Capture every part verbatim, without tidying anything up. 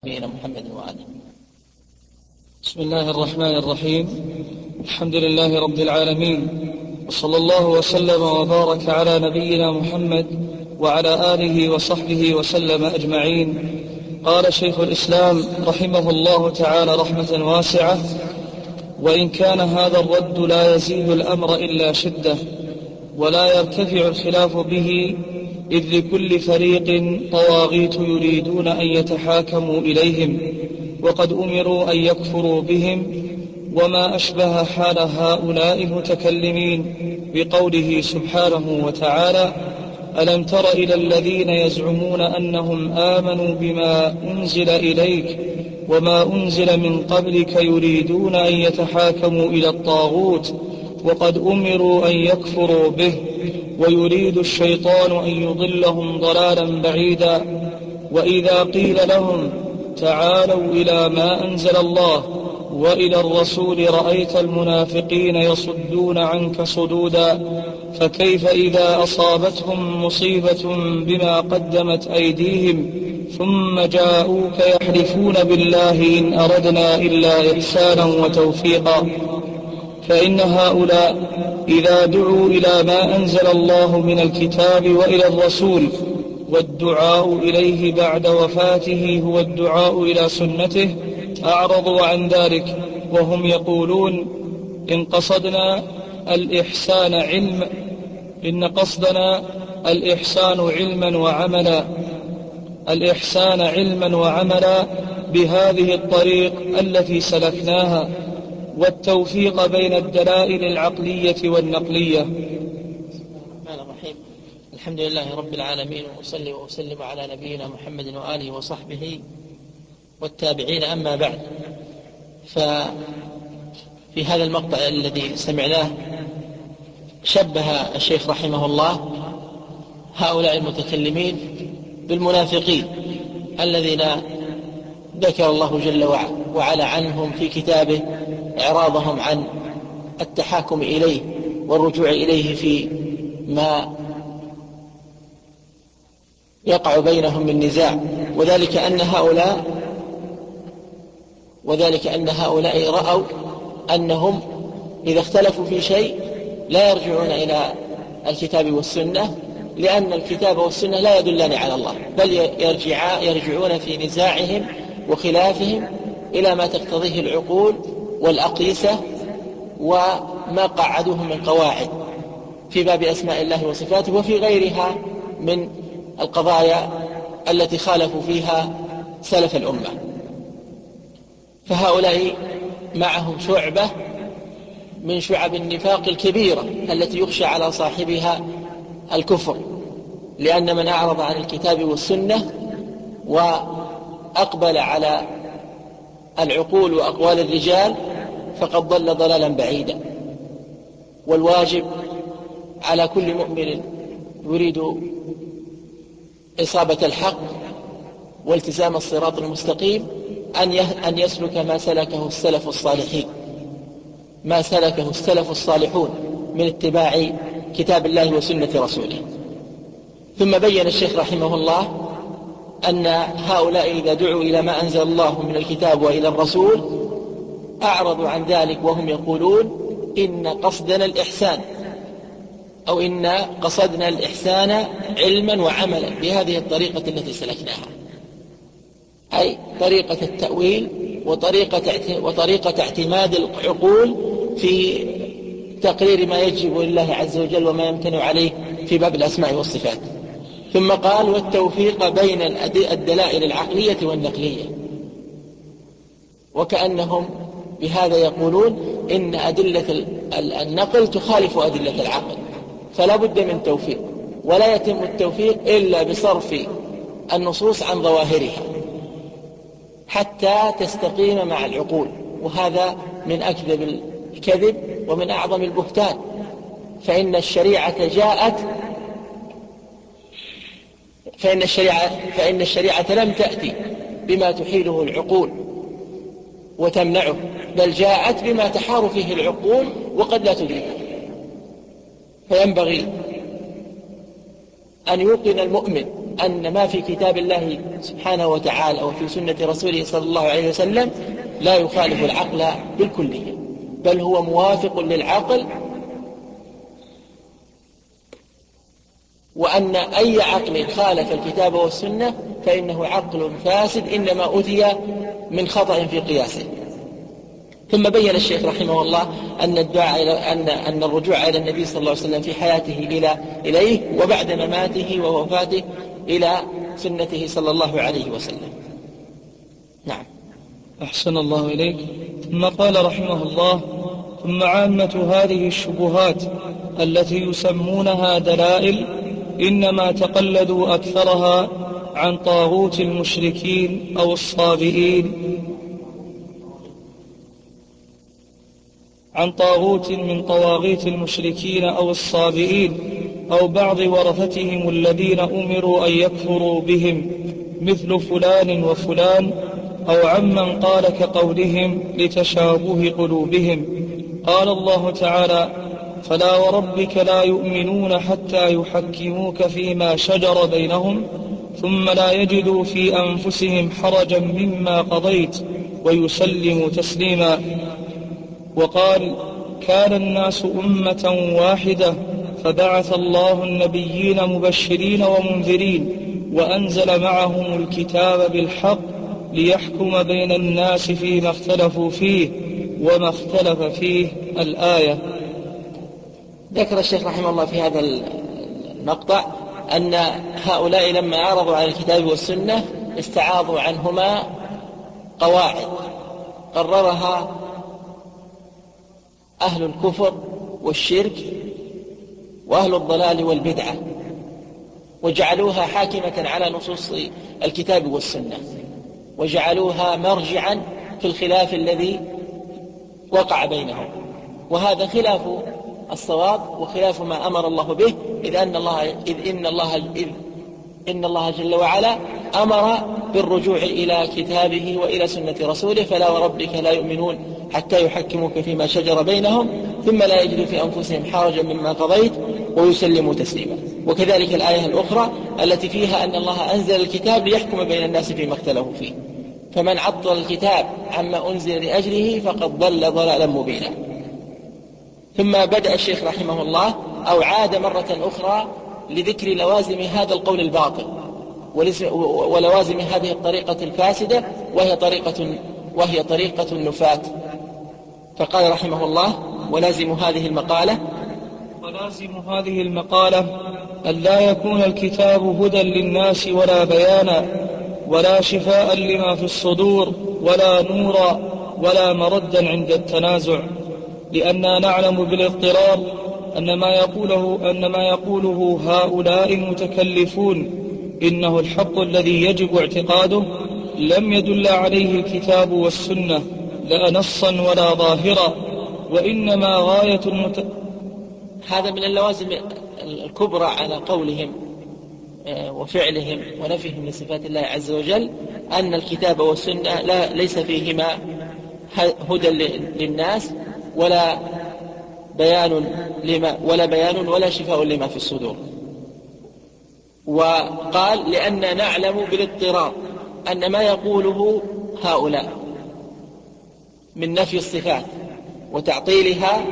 نبينا محمد وآله. بسم الله الرحمن الرحيم. الحمد لله رب العالمين، وصلى الله وسلم وبارك على نبينا محمد وعلى آله وصحبه وسلم أجمعين. قال شيخ الإسلام رحمه الله تعالى رحمة واسعة: وإن كان هذا الرد لا يزيد الأمر إلا شدة، ولا يرتفع الخلاف به، إذ لكل فريق طواغيت يريدون أن يتحاكموا إليهم، وقد أمروا أن يكفروا بهم، وما أشبه حال هؤلاء المتكلمين بقوله سبحانه وتعالى: ألم تر إلى الذين يزعمون أنهم آمنوا بما أنزل إليك وما أنزل من قبلك يريدون أن يتحاكموا إلى الطاغوت وقد أمروا أن يكفروا به، ويريد الشيطان أن يضلهم ضلالا بعيدا. وإذا قيل لهم تعالوا إلى ما أنزل الله وإلى الرسول رأيت المنافقين يصدون عنك صدودا، فكيف إذا أصابتهم مصيبة بما قدمت أيديهم ثم جاءوك يحلفون بالله إن أردنا إلا إحسانا وتوفيقا. فإن هؤلاء إذا دعوا إلى ما أنزل الله من الكتاب وإلى الرسول، والدعاء إليه بعد وفاته هو الدعاء إلى سنته، أعرضوا عن ذلك، وهم يقولون إن قصدنا الإحسان علم إن قصدنا الإحسان علما وعملا الإحسان علما وعملا بهذه الطريق التي سلكناها، والتوفيق بين الدلائل العقلية والنقلية. الرحمن الرحيم. الحمد لله رب العالمين، وأصلي وأسلم على نبينا محمد وآله وصحبه والتابعين، أما بعد. ففي هذا المقطع الذي سمعناه شبه الشيخ رحمه الله هؤلاء المتكلمين بالمنافقين الذين ذكر الله جل وعلا عنهم في كتابه إعراضهم عن التحاكم إليه والرجوع إليه في ما يقع بينهم من نزاع، وذلك أن هؤلاء وذلك أن هؤلاء رأوا أنهم إذا اختلفوا في شيء لا يرجعون إلى الكتاب والسنة، لأن الكتاب والسنة لا يدلان على الله، بل يرجع يرجعون في نزاعهم وخلافهم إلى ما تقتضيه العقول والأقيسة وما قعدوه من قواعد في باب أسماء الله وصفاته وفي غيرها من القضايا التي خالفوا فيها سلف الأمة. فهؤلاء معهم شعبة من شعب النفاق الكبيرة التي يخشى على صاحبها الكفر، لأن من أعرض عن الكتاب والسنة وأقبل على العقول وأقوال الرجال فقد ضل ضلالا بعيدا. والواجب على كل مؤمن يريد إصابة الحق والتزام الصراط المستقيم أن يسلك ما سلكه السلف الصالحين ما سلكه السلف الصالحون من اتباع كتاب الله وسنة رسوله. ثم بين الشيخ رحمه الله أن هؤلاء إذا دعوا إلى ما أنزل الله من الكتاب وإلى الرسول أعرضوا عن ذلك، وهم يقولون إن قصدنا الإحسان أو إن قصدنا الإحسان علما وعملا بهذه الطريقة التي سلكناها، أي طريقة التأويل وطريقة, وطريقة اعتماد العقول في تقرير ما يجب لله عز وجل وما يمتنع عليه في باب الأسماء والصفات. ثم قال: والتوفيق بين الدلائل العقلية والنقلية، وكأنهم بهذا يقولون إن أدلة النقل تخالف أدلة العقل، فلا بد من توفيق، ولا يتم التوفيق إلا بصرف النصوص عن ظواهرها حتى تستقيم مع العقول، وهذا من أكذب الكذب ومن أعظم البهتان. فإن الشريعة جاءت فإن الشريعة, فإن الشريعة لم تأتي بما تحيله العقول وتمنعه، بل جاءت بما تحار فيه العقول وقد لا تدركه. فينبغي أن يوقن المؤمن أن ما في كتاب الله سبحانه وتعالى وفي سنة رسوله صلى الله عليه وسلم لا يخالف العقل بالكلية، بل هو موافق للعقل، وأن أي عقل خالف الكتاب والسنة فإنه عقل فاسد إنما أتي من خطأ في قياسه. ثم بين الشيخ رحمه الله أن الدعاء أن أن الرجوع إلى النبي صلى الله عليه وسلم في حياته إلى إليه وبعد مماته ووفاته إلى سنته صلى الله عليه وسلم. نعم. أحسن الله إليك. ثم قال رحمه الله: ثم عامة هذه الشبهات التي يسمونها دلائل إنما تقلدوا أكثرها عن طاغوت المشركين أو الصابئين عن طاغوت من طواغيت المشركين أو الصابئين أو بعض ورثتهم الذين أمروا أن يكفروا بهم مثل فلان وفلان، أو عمن قال كقولهم لتشابه قلوبهم. قال الله تعالى: فلا وربك لا يؤمنون حتى يحكموك فيما شجر بينهم ثم لا يجدوا في أنفسهم حرجا مما قضيت ويسلموا تسليما. وقال: كان الناس أمة واحدة فبعث الله النبيين مبشرين ومنذرين وأنزل معهم الكتاب بالحق ليحكم بين الناس فيما اختلفوا فيه وما اختلف فيه. الآية. ذكر الشيخ رحمه الله في هذا المقطع أن هؤلاء لما عرضوا على الكتاب والسنة استعاضوا عنهما قواعد قررها أهل الكفر والشرك وأهل الضلال والبدعة، وجعلوها حاكمة على نصوص الكتاب والسنة، وجعلوها مرجعا في الخلاف الذي وقع بينهم، وهذا خلاف الصواب وخلاف ما أمر الله به، إذ أن الله إذ إن الله إذ إن الله جل وعلا أمر بالرجوع إلى كتابه وإلى سنة رسوله: فلا وربك لا يؤمنون حتى يحكموك فيما شجر بينهم ثم لا يجدوا في أنفسهم حرجا مما قضيت ويسلموا تسليما. وكذلك الآية الأخرى التي فيها أن الله أنزل الكتاب ليحكم بين الناس فيما اختلفوا فيه، فمن عطل الكتاب عما أنزل لأجله فقد ضل ضلالا مبينا. ثم بدأ الشيخ رحمه الله أو عاد مرة أخرى لذكر لوازم هذا القول الباطل ولوازم هذه الطريقة الفاسدة، وهي طريقة وهي طريقة النفاة. فقال رحمه الله: ولازم هذه المقالة ولازم هذه المقالة أن لا يكون الكتاب هدى للناس ولا بيانا ولا شفاء لما في الصدور ولا نورا ولا مردا عند التنازع، لأننا نعلم بالاضطرار أن ما يقوله, أن ما يقوله هؤلاء المتكلفون إنه الحق الذي يجب اعتقاده لم يدل عليه الكتاب والسنة لا نصا ولا ظاهرا، وإنما غاية المت... هذا من اللوازم الكبرى على قولهم وفعلهم ونفيهم لصفات الله عز وجل، أن الكتاب والسنة لا ليس فيهما هدى للناس ولا بيان لما ولا بيان ولا شفاء لما في الصدور. وقال: لأن نعلم بالاضطرار أن ما يقوله هؤلاء من نفي الصفات وتعطيلها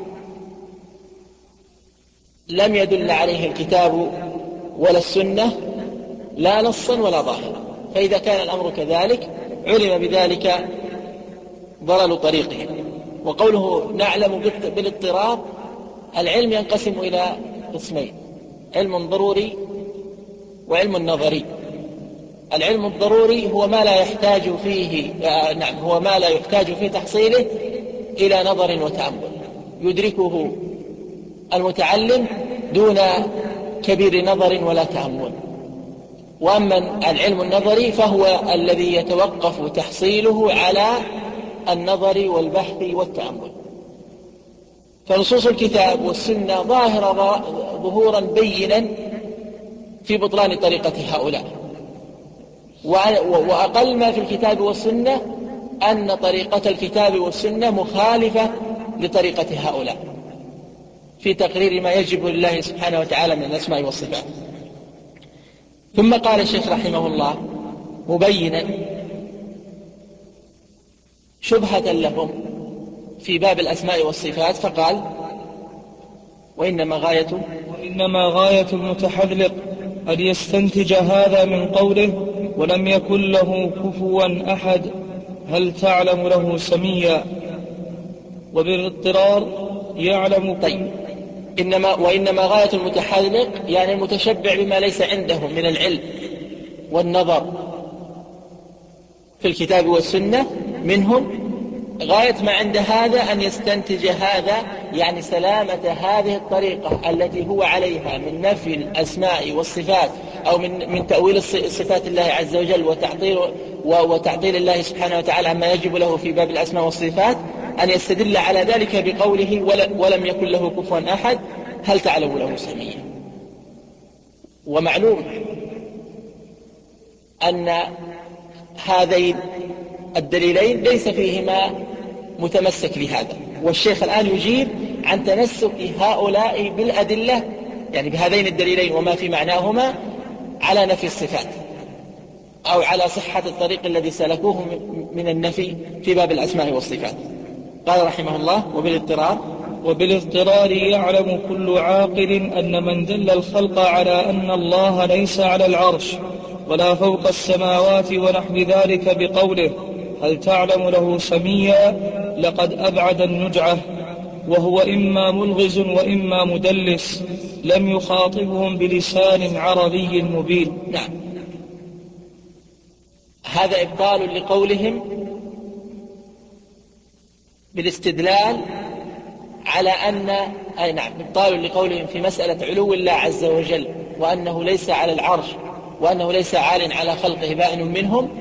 لم يدل عليه الكتاب ولا السنة لا نصا ولا ظاهرا، فإذا كان الأمر كذلك علم بذلك ضلال طريقهم. وقوله نعلم بالاضطرار، العلم ينقسم إلى قسمين: علم ضروري وعلم نظري. العلم الضروري هو ما لا يحتاج فيه آه نعم هو ما لا يحتاج في تحصيله إلى نظر وتأمل، يدركه المتعلم دون كبير نظر ولا تأمل. وأما العلم النظري فهو الذي يتوقف تحصيله على النظر والبحث والتأمل. فنصوص الكتاب والسنة ظاهرة ظهورا بينا في بطلان طريقة هؤلاء، وأقل ما في الكتاب والسنة أن طريقة الكتاب والسنة مخالفة لطريقة هؤلاء في تقرير ما يجب لله سبحانه وتعالى من الأسماء والصفات. ثم قال الشيخ رحمه الله مبينا شبهة لهم في باب الأسماء والصفات فقال وإنما غاية وإنما غاية المتحذلق أن يستنتج هذا من قوله ولم يكن له كفوا أحد هل تعلم له سميا، وبالاضطرار يعلم. طيب إنما وإنما غاية المتحذلق يعني المتشبع بما ليس عندهم من العلم والنظر في الكتاب والسنة منهم، غاية ما عند هذا أن يستنتج هذا يعني سلامة هذه الطريقة التي هو عليها من نفي الأسماء والصفات أو من من تأويل صفات الله عز وجل وتعطيل وتعطيل الله سبحانه وتعالى عما يجب له في باب الأسماء والصفات، أن يستدل على ذلك بقوله ولم يكن له كفوا أحد هل تعلم له سميا. ومعلوم أن هذين الدليلين ليس فيهما متمسك لهذا، والشيخ الآن يجيب عن تمسك هؤلاء بالأدلة يعني بهذين الدليلين وما في معناهما على نفي الصفات أو على صحة الطريق الذي سلكوه من النفي في باب الأسماء والصفات. قال رحمه الله وبالاضطرار وبالاضطرار يعلم كل عاقل أن من دل الخلق على أن الله ليس على العرش ولا فوق السماوات ونحو ذلك بقوله هل تعلم له سميا لقد أبعد النجعة، وهو إما ملغز وإما مدلس لم يخاطبهم بلسان عربي مبين. نعم، هذا إبطال لقولهم بالاستدلال على أن أي نعم إبطال لقولهم في مسألة علو الله عز وجل وأنه ليس على العرش وأنه ليس عال على خلقه بائن منهم،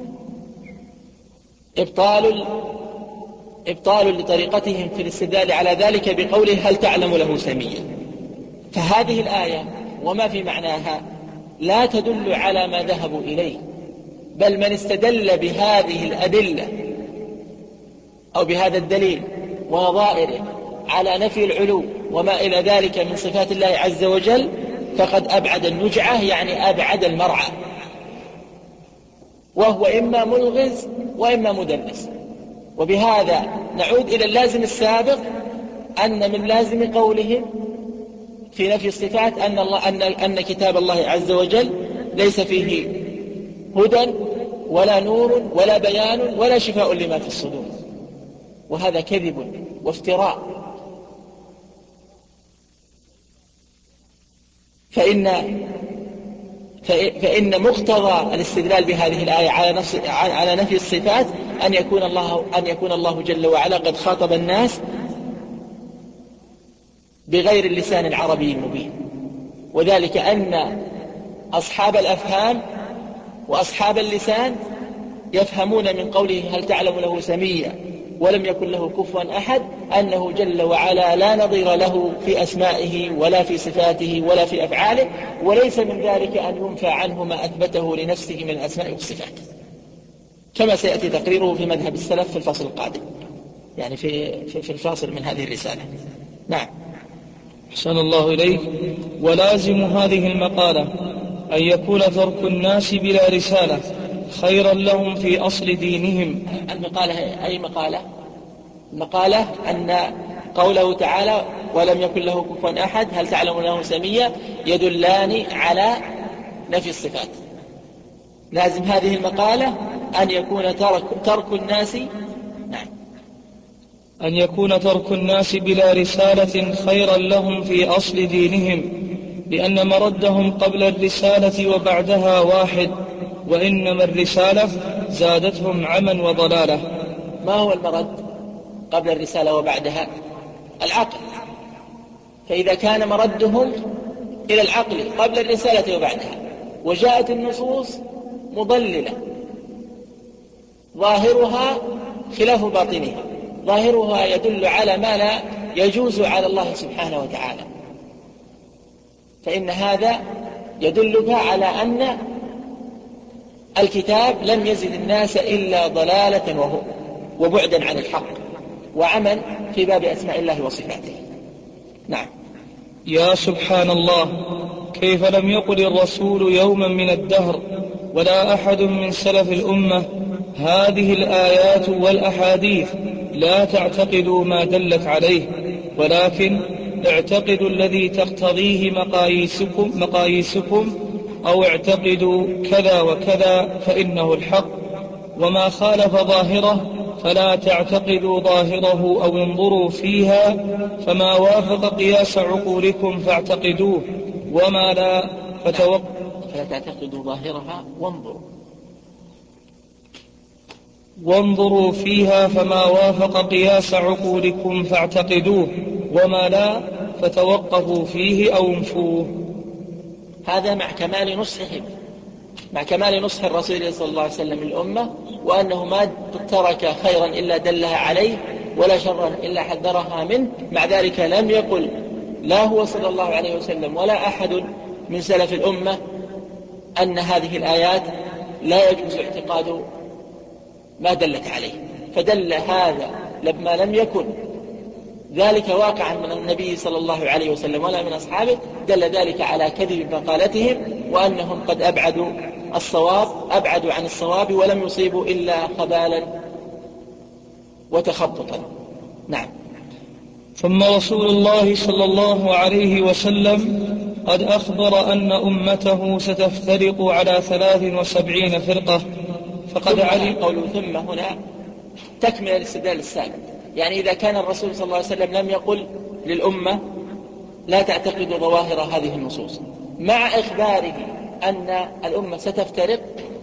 إبطال إبطال لطريقتهم في الاستدلال على ذلك بقوله هل تعلم له سميا. فهذه الآية وما في معناها لا تدل على ما ذهبوا إليه، بل من استدل بهذه الأدلة أو بهذا الدليل ونظائره على نفي العلو وما إلى ذلك من صفات الله عز وجل فقد أبعد النجعة يعني أبعد المرعى، وهو إما ملغز وإما مدلس. وبهذا نعود إلى اللازم السابق أن من لازم قولهم في نفي الصفات أن, الله أن, أن كتاب الله عز وجل ليس فيه هدى ولا نور ولا بيان ولا شفاء لما في الصدور، وهذا كذب وافتراء. فإن, فإن مقتضى الاستدلال بهذه الآية على, نفس على نفي الصفات أن يكون الله, أن يكون الله جل وعلا قد خاطب الناس بغير اللسان العربي المبين، وذلك أن أصحاب الأفهام وأصحاب اللسان يفهمون من قوله هل تعلم له سميا ولم يكن له كفوا أحد أنه جل وعلا لا نظير له في أسمائه ولا في صفاته ولا في أفعاله، وليس من ذلك أن ينفى عنه ما أثبته لنفسه من الأسماء والصفات، كما سيأتي تقريره في مذهب السلف في الفصل القادم، يعني في, في, في الفاصل من هذه الرسالة. نعم. أحسن الله إليك. ولازم هذه المقالة أن يكون ترك الناس بلا رسالة خيرا لهم في أصل دينهم. المقالة أي مقالة؟ المقالة أن قوله تعالى ولم يكن له كفوا أحد هل تعلم له سميا يدلان على نفي الصفات. لازم هذه المقالة أن يكون ترك, ترك الناس نعم أن يكون ترك الناس بلا رسالة خيرا لهم في أصل دينهم، لأن مردهم قبل الرسالة وبعدها واحد، وإنما الرسالة زادتهم عما وضلالة. ما هو المرد قبل الرسالة وبعدها؟ العقل. فإذا كان مردهم إلى العقل قبل الرسالة وبعدها وجاءت النصوص مضللة ظاهرها خلاف باطنها، ظاهرها يدل على ما لا يجوز على الله سبحانه وتعالى، فإن هذا يدلك على أن الكتاب لم يزد الناس إلا ضلالة وبعدا عن الحق وعمل في باب أسماء الله وصفاته. نعم. يا سبحان الله، كيف لم يقل الرسول يوما من الدهر ولا أحد من سلف الأمة هذه الآيات والأحاديث لا تعتقدوا ما دلت عليه، ولكن اعتقدوا الذي تقتضيه مقاييسكم, مقاييسكم أو اعتقدوا كذا وكذا فإنه الحق، وما خالف ظاهره فلا تعتقدوا ظاهره أو انظروا فيها، فما وافق قياس عقولكم فاعتقدوه وما لا فتوقفوا. فلا تعتقدوا ظاهرها وانظروا وانظروا فيها فما وافق قياس عقولكم فاعتقدوه وما لا فتوقفوا فيه أو انفوه. هذا مع كمال نصحهم، مع كمال نصح الرسول صلى الله عليه وسلم الأمة، وأنه ما ترك خيرا إلا دلها عليه ولا شرا إلا حذرها منه. مع ذلك لم يقل لا هو صلى الله عليه وسلم ولا أحد من سلف الأمة أن هذه الآيات لا يجوز اعتقاد ما دلت عليه، فدل هذا لما لم يكن ذلك واقعا من النبي صلى الله عليه وسلم ولا من أصحابه، دل ذلك على كذب مقالتهم، وأنهم قد أبعدوا الصواب أبعدوا عن الصواب ولم يصيبوا إلا خبالا وتخبطا. نعم. ثم رسول الله صلى الله عليه وسلم قد أخبر أن أمته ستفترق على ثلاث وسبعين فرقة، فقد علم. قوله ثم هنا تكمل الاستدلال السابق، يعني إذا كان الرسول صلى الله عليه وسلم لم يقل للأمة لا تعتقدوا ظواهر هذه النصوص، مع إخباره أن الأمة ستفترق،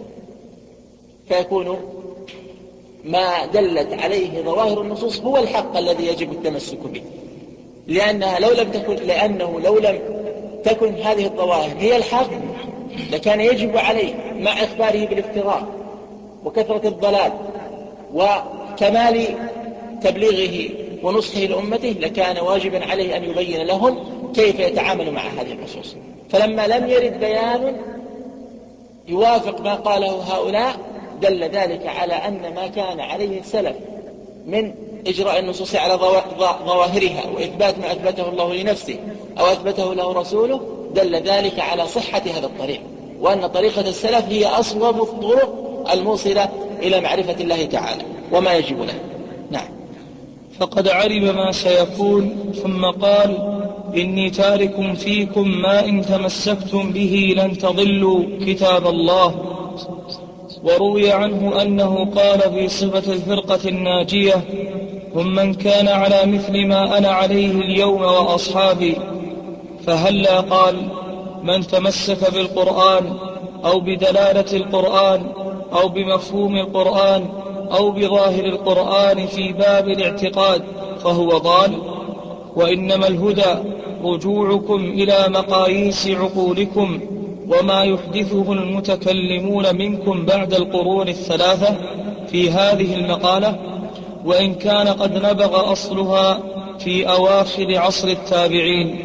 فيكون ما دلت عليه ظواهر النصوص هو الحق الذي يجب التمسك به، لأنها لو لم تكن لأنه لو لم تكن هذه الظواهر هي الحق لكان يجب عليه مع إخباره بالافتراق وكثرة الضلال وكمال تبليغه ونصحه لأمته، لكان واجبا عليه أن يبين لهم كيف يتعامل مع هذه النصوص. فلما لم يرد بيان يوافق ما قاله هؤلاء دل ذلك على أن ما كان عليه السلف من إجراء النصوص على ظواهرها وإثبات ما أثبته الله لنفسه أو أثبته له رسوله، دل ذلك على صحة هذا الطريق، وأن طريقة السلف هي أصوب الطرق الموصلة إلى معرفة الله تعالى وما يجب له. نعم. فقد علم ما سيكون، ثم قال إني تارك فيكم ما إن تمسكتم به لن تضلوا كتاب الله. وروي عنه أنه قال في صفة الفرقة الناجية هم من كان على مثل ما أنا عليه اليوم وأصحابي، فهلا قال من تمسك بالقرآن أو بدلالة القرآن أو بمفهوم القرآن أو بظاهر القرآن في باب الاعتقاد فهو ضال، وإنما الهدى رجوعكم إلى مقاييس عقولكم وما يحدثه المتكلمون منكم بعد القرون الثلاثة في هذه المقالة، وإن كان قد نبغ أصلها في أواخر عصر التابعين.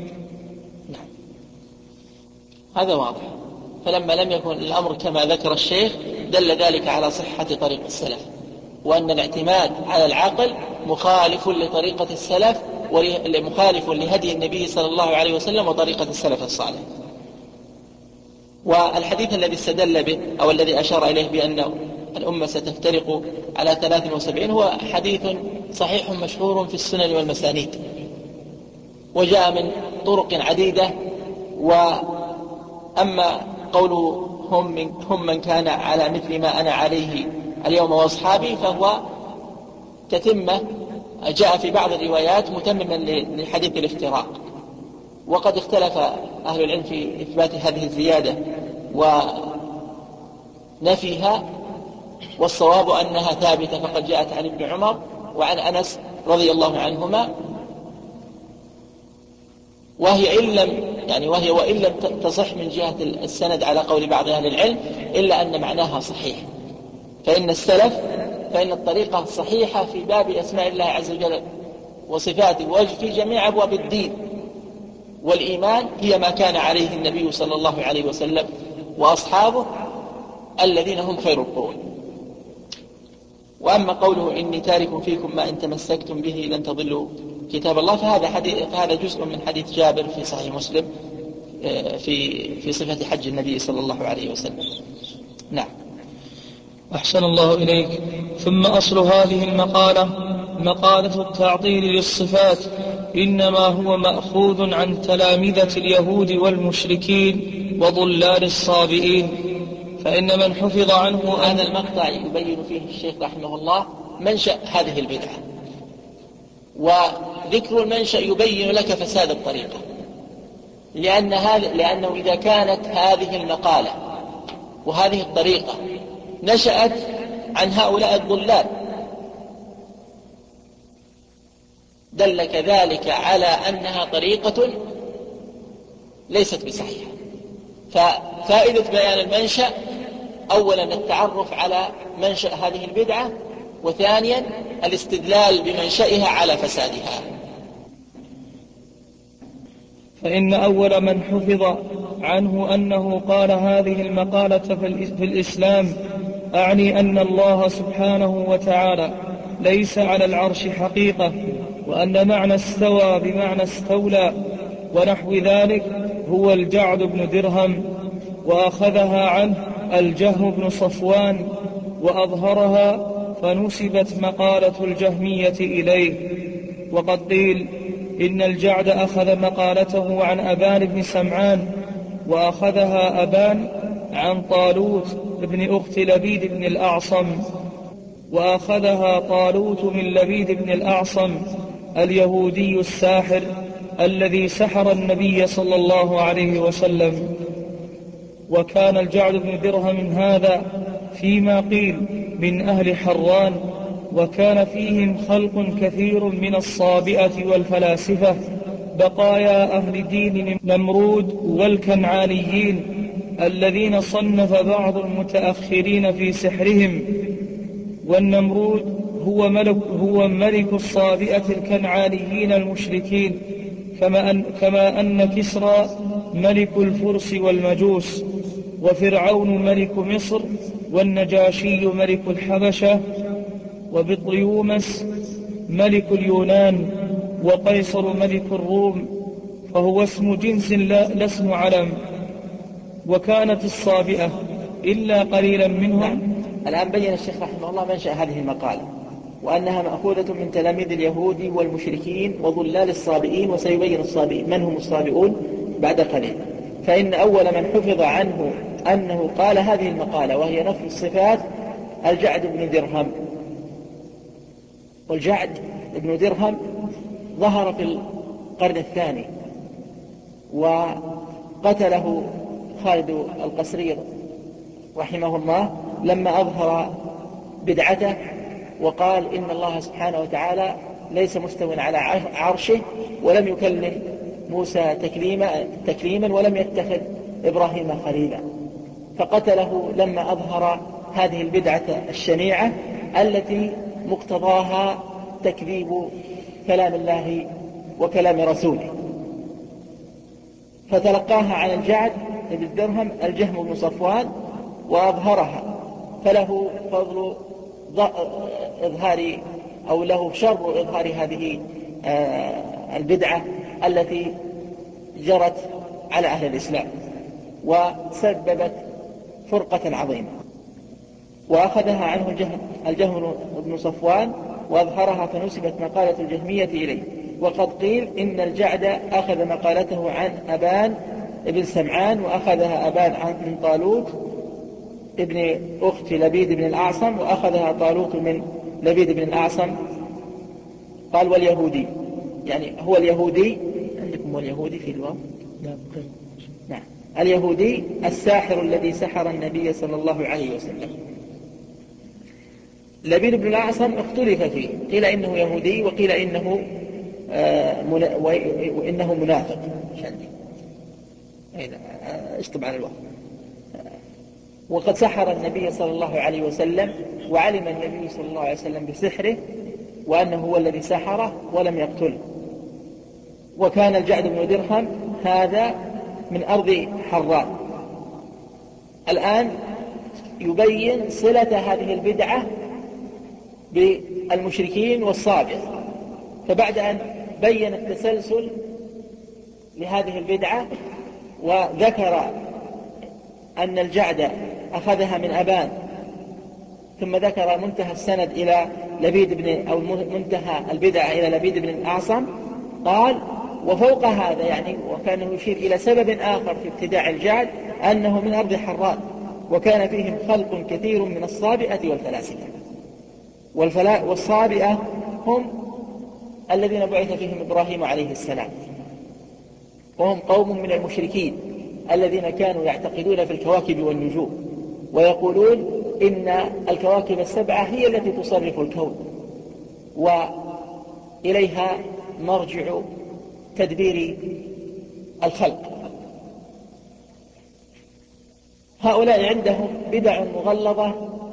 هذا واضح. فلما لم يكن الأمر كما ذكر الشيخ دل ذلك على صحة طريق السلف، وأن الاعتماد على العقل مخالف لطريقة السلف ومخالف لهدي النبي صلى الله عليه وسلم وطريقة السلف الصالح. والحديث الذي استدل به أو الذي أشار إليه بأن الأمة ستفترق على ثلاث وسبعين هو حديث صحيح مشهور في السنن والمسانيد، وجاء من طرق عديدة. وأما قوله هم من, هم من كان على مثل ما أنا عليه اليوم وأصحابي فهو تتمة جاء في بعض الروايات متمما لحديث الافتراق، وقد اختلف أهل العلم في إثبات هذه الزيادة ونفيها، والصواب أنها ثابتة، فقد جاءت عن ابن عمر وعن أنس رضي الله عنهما، وهي إن لم يعني وهي وإن لم تصح من جهة السند على قول بعض أهل العلم إلا أن معناها صحيح. فإن السلف فإن الطريقة صحيحة في باب أسماء الله عز وجل وصفاته وفي جميع أبواب الدين والإيمان هي ما كان عليه النبي صلى الله عليه وسلم وأصحابه الذين هم خير القرون. وأما قوله إني تارك فيكم ما إن تمسكتم به لن تضلوا كتاب الله، فهذا, حديث فهذا جزء من حديث جابر في صحيح مسلم في في صفة حج النبي صلى الله عليه وسلم. نعم. أحسن الله إليك. ثم أصل هذه المقالة مقالة التعطيل للصفات إنما هو مأخوذ عن تلامذة اليهود والمشركين وضلال الصابئين. فإن من حفظ عنه هذا المقطع يبين فيه الشيخ رحمه الله منشأ هذه البدعة، وذكر المنشأ يبين لك فساد الطريقة، لأن هذا لأنه إذا كانت هذه المقالة وهذه الطريقة نشأت عن هؤلاء الضلال دل كذلك على أنها طريقة ليست بصحيحة. ففائدة بيان المنشأ أولا التعرف على منشأ هذه البدعة، وثانيا الاستدلال بمنشأها على فسادها. فإن أول من حفظ عنه أنه قال هذه المقالة في الإسلام أعني أن الله سبحانه وتعالى ليس على العرش حقيقة، وأن معنى استوى بمعنى استولى ونحو ذلك هو الجعد بن درهم، وأخذها عنه الجهم بن صفوان وأظهرها فنسبت مقالة الجهمية إليه. وقد قيل إن الجعد أخذ مقالته عن أبان بن سمعان، وأخذها أبان عن طالوت بن أخت لبيد بن الأعصم، وأخذها طالوت من لبيد بن الأعصم اليهودي الساحر الذي سحر النبي صلى الله عليه وسلم. وكان الجعد بن درهم هذا فيما قيل من أهل حران، وكان فيهم خلق كثير من الصابئة والفلاسفة بقايا أهل دين نمرود والكنعانيين الذين صنف بعض المتأخرين في سحرهم. والنمرود هو ملك, هو ملك الصابئة الكنعانيين المشركين، كما أن, كما أن كسرى ملك الفرس والمجوس، وفرعون ملك مصر، والنجاشي ملك الحبشة، وبطليومس ملك اليونان، وقيصر ملك الروم، فهو اسم جنس لا, لا اسم علم. وكانت الصابئة إلا قليلا منهم. الآن بين الشيخ رحمه الله منشأ هذه المقالة، وأنها مأخوذة من تلاميذ اليهود والمشركين وضلال الصابئين، وسيبين الصابئين من هم الصابئون بعد قليل. فإن أول من حفظ عنه أنه قال هذه المقالة وهي نفي الصفات الجعد بن درهم. والجعد بن درهم ظهر في القرن الثاني، وقتله خالد القسري رحمه الله لما أظهر بدعته وقال إن الله سبحانه وتعالى ليس مستوٍ على عرشه، ولم يكلم موسى تكليما, تكليما ولم يتخذ إبراهيم خليلا. فقتله لما أظهر هذه البدعة الشنيعة التي مقتضاها تكذيب كلام الله وكلام رسوله. فتلقاها عن الجعد بن درهم الجهم بن صفوان وأظهرها، فله فضل إظهار أو له شر إظهار هذه البدعة التي جرت على أهل الإسلام وسببت فرقة عظيمة. وأخذها عنه الجهم, الجهم بن صفوان وأظهرها فنسبت مقالة الجهمية إليه. وقد قيل إن الجعد أخذ مقالته عن أبان ابن سمعان، وأخذها أبان عن طالوت ابن أخت لبيد بن الأعصم، وأخذها طالوت من لبيد بن الأعصم. قال واليهودي، يعني هو اليهودي عندكم، واليهودي في الواو نعم، اليهودي الساحر الذي سحر النبي صلى الله عليه وسلم. لبيد بن الأعصم اختلف فيه، قيل إنه يهودي وقيل إنه آه منا وإنه منافق. اشطب على الوقت. وقد سحر النبي صلى الله عليه وسلم، وعلم النبي صلى الله عليه وسلم بسحره وأنه هو الذي سحره ولم يقتله. وكان الجعد بن درهم هذا من أرض حران. الآن يبين صلة هذه البدعة بالمشركين والصابئة. فبعد أن بين التسلسل لهذه البدعة وذكر أن الجعد أخذها من أبان، ثم ذكر منتهى السند إلى لبيد بن أو منتهى البدعة إلى لبيد بن الأعصم، قال وفوق هذا يعني وكان يشير إلى سبب آخر في ابتداع الجعد أنه من أرض حران، وكان فيهم خلق كثير من الصابئة والفلاسفة. والفلا والصابئة هم الذين بعث فيهم إبراهيم عليه السلام، وهم قوم من المشركين الذين كانوا يعتقدون في الكواكب والنجوم، ويقولون إن الكواكب السبعة هي التي تصرف الكون، وإليها مرجع تدبير الخلق. هؤلاء عندهم بدع مغلظة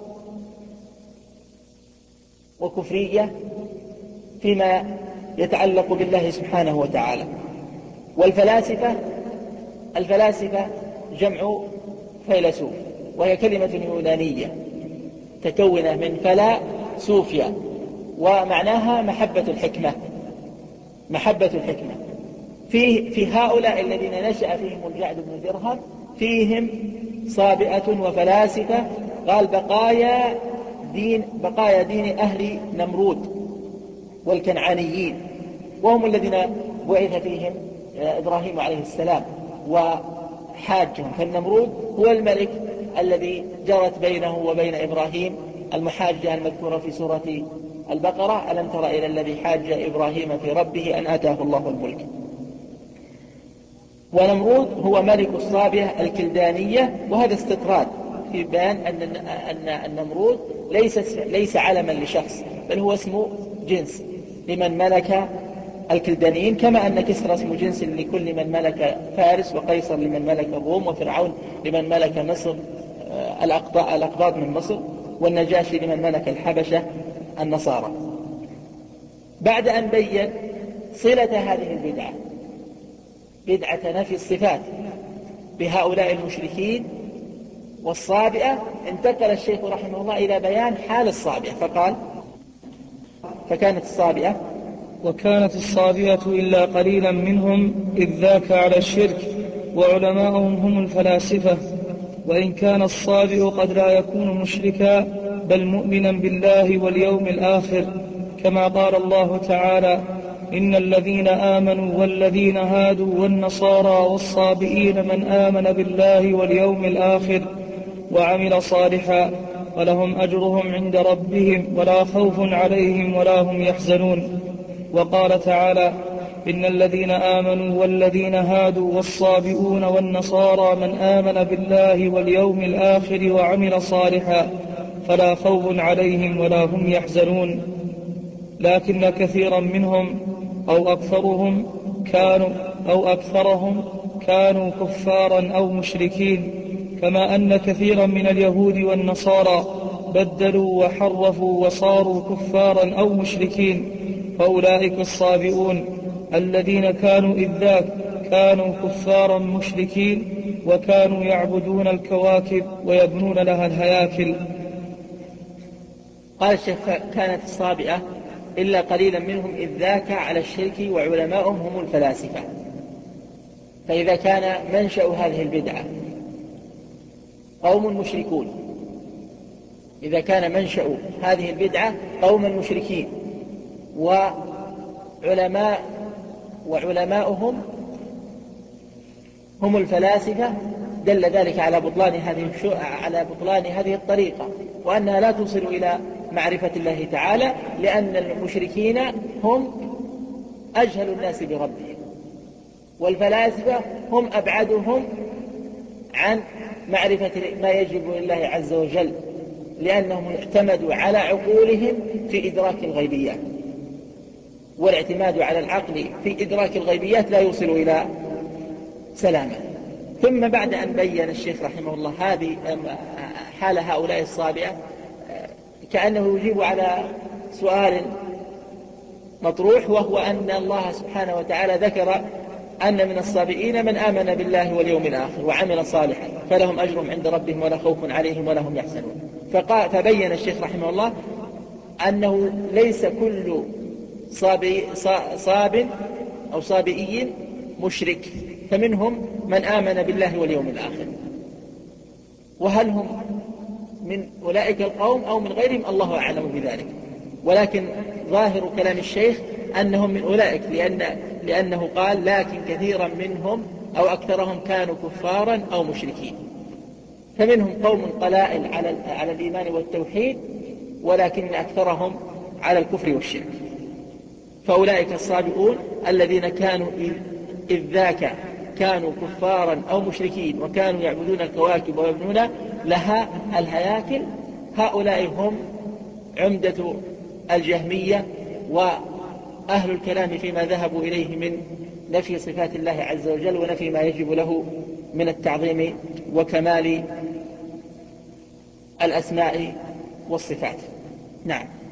وكفرية فيما يتعلق بالله سبحانه وتعالى. والفلاسفة الفلاسفة جمع فيلسوف، وهي كلمة يونانية تكونة من فلا صوفيا، ومعناها محبة الحكمة محبة الحكمة. في, في هؤلاء الذين نشأ فيهم الجعد بن درهم فيهم صابئة وفلاسفة، قال بقايا دين, بقايا دين أهل نمرود والكنعانيين، وهم الذين بعث فيهم إبراهيم عليه السلام وحاجهم. فالنمرود هو الملك الذي جرت بينه وبين إبراهيم المحاجة المذكورة في سورة البقرة: ألم تر إلى الذي حاج إبراهيم في ربه أن آتاه الله الملك. ونمرود هو ملك الصابئة الكلدانية، وهذا استطراد في بيان أن أن النمرود ليس ليس علما لشخص، بل هو اسم جنس لمن ملك الكلدانيين، كما أن كسرى اسم جنس لكل من ملك فارس، وقيصر لمن ملك الروم، وفرعون لمن ملك مصر الأقباط من مصر، والنجاشي لمن ملك الحبشة النصارى. بعد أن بين صلة هذه البدعة بدعة نفي الصفات بهؤلاء المشركين والصابئة، انتقل الشيخ رحمه الله إلى بيان حال الصابئة فقال: فكانت الصابئة وكانت الصابئة إلا قليلا منهم إذ ذاك على الشرك، وعلماؤهم هم الفلاسفة. وإن كان الصابئ قد لا يكون مشركا بل مؤمنا بالله واليوم الآخر، كما قال الله تعالى: إن الذين آمنوا والذين هادوا والنصارى والصابئين من آمن بالله واليوم الآخر وعمل صالحا ولهم أجرهم عند ربهم ولا خوف عليهم ولا هم يحزنون. وقال تعالى: إن الذين آمنوا والذين هادوا والصابئون والنصارى من آمن بالله واليوم الآخر وعمل صالحا فلا خوف عليهم ولا هم يحزنون. لكن كثيرا منهم أو أكثرهم كانوا أو أكثرهم كانوا كفارا أو مشركين، كما أن كثيرا من اليهود والنصارى بدلوا وحرفوا وصاروا كفارا أو مشركين. فأولئك الصابئون الذين كانوا إذ ذاك كانوا كفارا مشركين، وكانوا يعبدون الكواكب ويبنون لها الهياكل. قال الشيخ: كانت الصابئة إلا قليلا منهم إذ ذاك على الشرك وعلماؤهم هم الفلاسفة. فإذا كان منشأ هذه البدعة قوم مشركون إذا كان منشأ هذه البدعة قوم مشركين وعلماء وعلماؤهم هم الفلاسفة، دل ذلك على بطلان هذه على بطلان هذه الطريقة، وأنها لا توصل إلى معرفة الله تعالى، لأن المشركين هم أجهل الناس بربهم، والفلاسفة هم أبعدهم عن معرفة ما يجب لله عز وجل، لأنهم اعتمدوا على عقولهم في إدراك الغيبيات، والاعتماد على العقل في إدراك الغيبيات لا يوصل إلى سلامة. ثم بعد أن بين الشيخ رحمه الله هذه حال هؤلاء الصابئة، كأنه يجيب على سؤال مطروح، وهو أن الله سبحانه وتعالى ذكر أن من الصابئين من آمن بالله واليوم الآخر وعمل صالحا فلهم أجرهم عند ربهم ولا خوف عليهم ولا هم يحزنون. فبين الشيخ رحمه الله أنه ليس كل صاب أو صابئي مشرك، فمنهم من آمن بالله واليوم الآخر. وهل هم من أولئك القوم أو من غيرهم الله أعلم بذلك، ولكن ظاهر كلام الشيخ أنهم من أولئك، لأن لأنه قال لكن كثيرا منهم أو أكثرهم كانوا كفارا أو مشركين. فمنهم قوم قلائل على على الإيمان والتوحيد، ولكن أكثرهم على الكفر والشرك. فأولئك الصابئون الذين كانوا إذ ذاك كانوا كفارا أو مشركين وكانوا يعبدون الكواكب ويبنون لها الهياكل، هؤلاء هم عمدة الجهمية وأهل الكلام فيما ذهبوا إليه من نفي صفات الله عز وجل ونفي ما يجب له من التعظيم وكمال الأسماء والصفات. نعم.